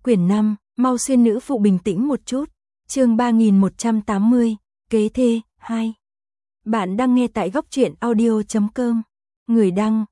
Quyển 5, mau xuyên nữ phụ bình tĩnh một chút. Chương 3180, kế thê 2. Bạn đang nghe tại góc truyện audio.com. Người đăng,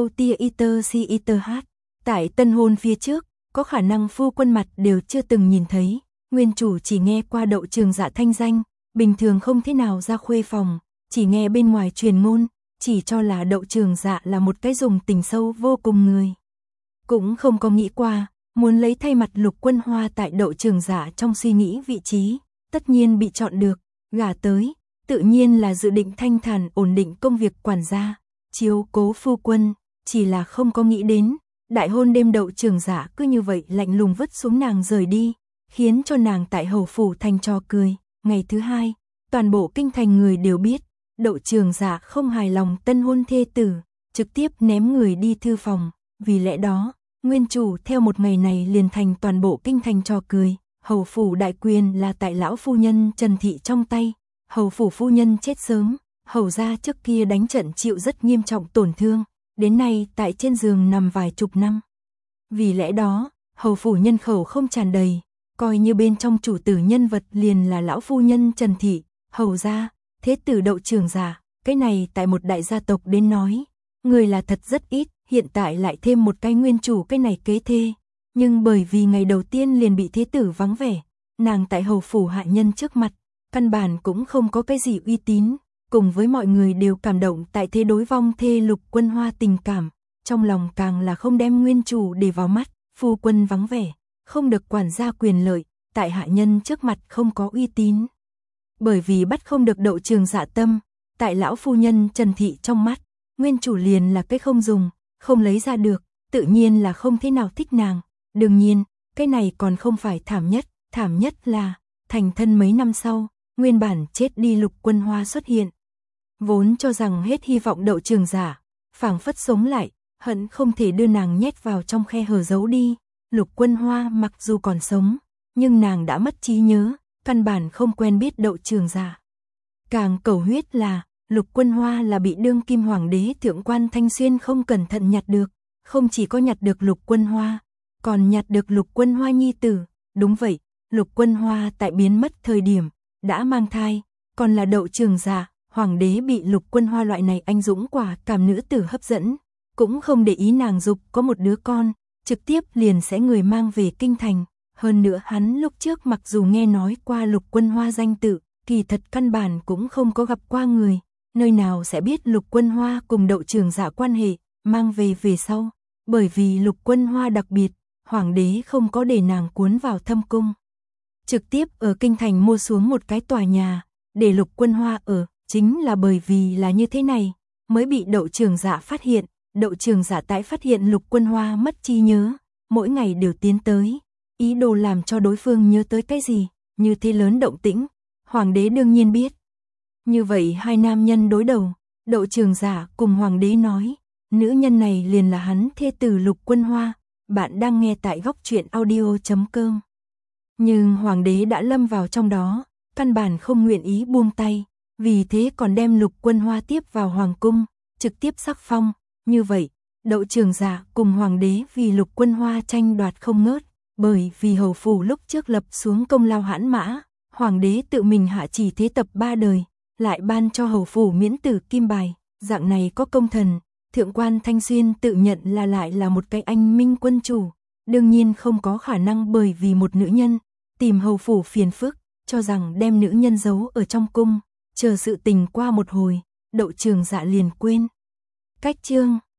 Erotiaiter. Tại tân hôn phía trước, có khả năng phu quân mặt đều chưa từng nhìn thấy. Nguyên chủ chỉ nghe qua Đậu Trường Dạ thanh danh, bình thường không thế nào ra khuê phòng, chỉ nghe bên ngoài truyền ngôn, chỉ cho là Đậu Trường Dạ là một cái dùng tình sâu vô cùng người. Cũng không có nghĩ qua, muốn lấy thay mặt Lục Quân Hoa tại Đậu Trường Dạ trong suy nghĩ vị trí, tất nhiên bị chọn được, gả tới, tự nhiên là dự định thanh thản ổn định công việc quản gia, chiếu cố phu quân, chỉ là không có nghĩ đến, đại hôn đêm Đậu Trường Dạ cứ như vậy lạnh lùng vứt xuống nàng rời đi, khiến cho nàng tại hầu phủ thành trò cười. Ngày thứ hai, toàn bộ kinh thành người đều biết, Đậu Trường Dạ không hài lòng tân hôn thê tử, trực tiếp ném người đi thư phòng, vì lẽ đó, nguyên chủ theo một ngày này liền thành toàn bộ kinh thành trò cười. Hầu phủ đại quyền là tại lão phu nhân Trần Thị trong tay, hầu phủ phu nhân chết sớm, hầu gia trước kia đánh trận chịu rất nghiêm trọng tổn thương, đến nay tại trên giường nằm vài chục năm. Vì lẽ đó, hầu phủ nhân khẩu không tràn đầy, coi như bên trong chủ tử nhân vật liền là lão phu nhân Trần Thị, hầu gia, thế tử Đậu Trường Dạ, cái này tại một đại gia tộc đến nói, người là thật rất ít, hiện tại lại thêm một cái nguyên chủ cái này kế thê. Nhưng bởi vì ngày đầu tiên liền bị thế tử vắng vẻ, nàng tại hầu phủ hạ nhân trước mặt, căn bản cũng không có cái gì uy tín, cùng với mọi người đều cảm động tại thế đối vong thê Lục Quân Hoa tình cảm, trong lòng càng là không đem nguyên chủ để vào mắt, phu quân vắng vẻ, không được quản gia quyền lợi, tại hạ nhân trước mặt không có uy tín. Bởi vì bắt không được Đậu Trường Dạ tâm, tại lão phu nhân Trần Thị trong mắt, nguyên chủ liền là cái không dùng, không lấy ra được, tự nhiên là không thế nào thích nàng. Đương nhiên, cái này còn không phải thảm nhất là, thành thân mấy năm sau, nguyên bản chết đi Lục Quân Hoa xuất hiện. Vốn cho rằng hết hy vọng Đậu Trường Dạ, phảng phất sống lại, hận không thể đưa nàng nhét vào trong khe hở giấu đi. Lục Quân Hoa mặc dù còn sống, nhưng nàng đã mất trí nhớ, căn bản không quen biết Đậu Trường Dạ. Càng cầu huyết là, Lục Quân Hoa là bị đương kim hoàng đế thượng quan Thanh Xuyên không cẩn thận nhặt được, không chỉ có nhặt được Lục Quân Hoa, còn nhặt được Lục Quân Hoa nhi tử. Đúng vậy, Lục Quân Hoa tại biến mất thời điểm, đã mang thai, còn là Đậu Trường Dạ, hoàng đế bị Lục Quân Hoa loại này anh dũng quả cảm nữ tử hấp dẫn, cũng không để ý nàng dục có một đứa con, trực tiếp liền sẽ người mang về kinh thành. Hơn nữa hắn lúc trước mặc dù nghe nói qua Lục Quân Hoa danh tự, kỳ thật căn bản cũng không có gặp qua người, nơi nào sẽ biết Lục Quân Hoa cùng Đậu Trường Dạ quan hệ, mang về sau, bởi vì Lục Quân Hoa đặc biệt, hoàng đế không có để nàng cuốn vào thâm cung. Trực tiếp ở kinh thành mua xuống một cái tòa nhà, để Lục Quân Hoa ở, chính là bởi vì là như thế này, mới bị Đậu Trường Dạ phát hiện. Đậu Trường Dạ tái phát hiện Lục Quân Hoa mất trí nhớ, mỗi ngày đều tiến tới, ý đồ làm cho đối phương nhớ tới cái gì, như thế lớn động tĩnh, hoàng đế đương nhiên biết. Như vậy hai nam nhân đối đầu, Đậu Trường Dạ cùng hoàng đế nói, nữ nhân này liền là hắn thê tử Lục Quân Hoa. Bạn đang nghe tại góc truyện audio.com. Nhưng hoàng đế đã lâm vào trong đó, căn bản không nguyện ý buông tay, vì thế còn đem Lục Quân Hoa tiếp vào hoàng cung, trực tiếp sắc phong. Như vậy, Đậu Trường Dạ cùng hoàng đế vì Lục Quân Hoa tranh đoạt không ngớt, bởi vì hầu phủ lúc trước lập xuống công lao hãn mã, hoàng đế tự mình hạ chỉ thế tập 3 đời, lại ban cho hầu phủ miễn tử kim bài, dạng này có công thần. Thượng quan Thanh Xuyên tự nhận là lại là một cái anh minh quân chủ, đương nhiên không có khả năng bởi vì một nữ nhân, tìm hầu phủ phiền phức, cho rằng đem nữ nhân giấu ở trong cung, chờ sự tình qua một hồi, Đậu Trường Dạ liền quên. Cách chương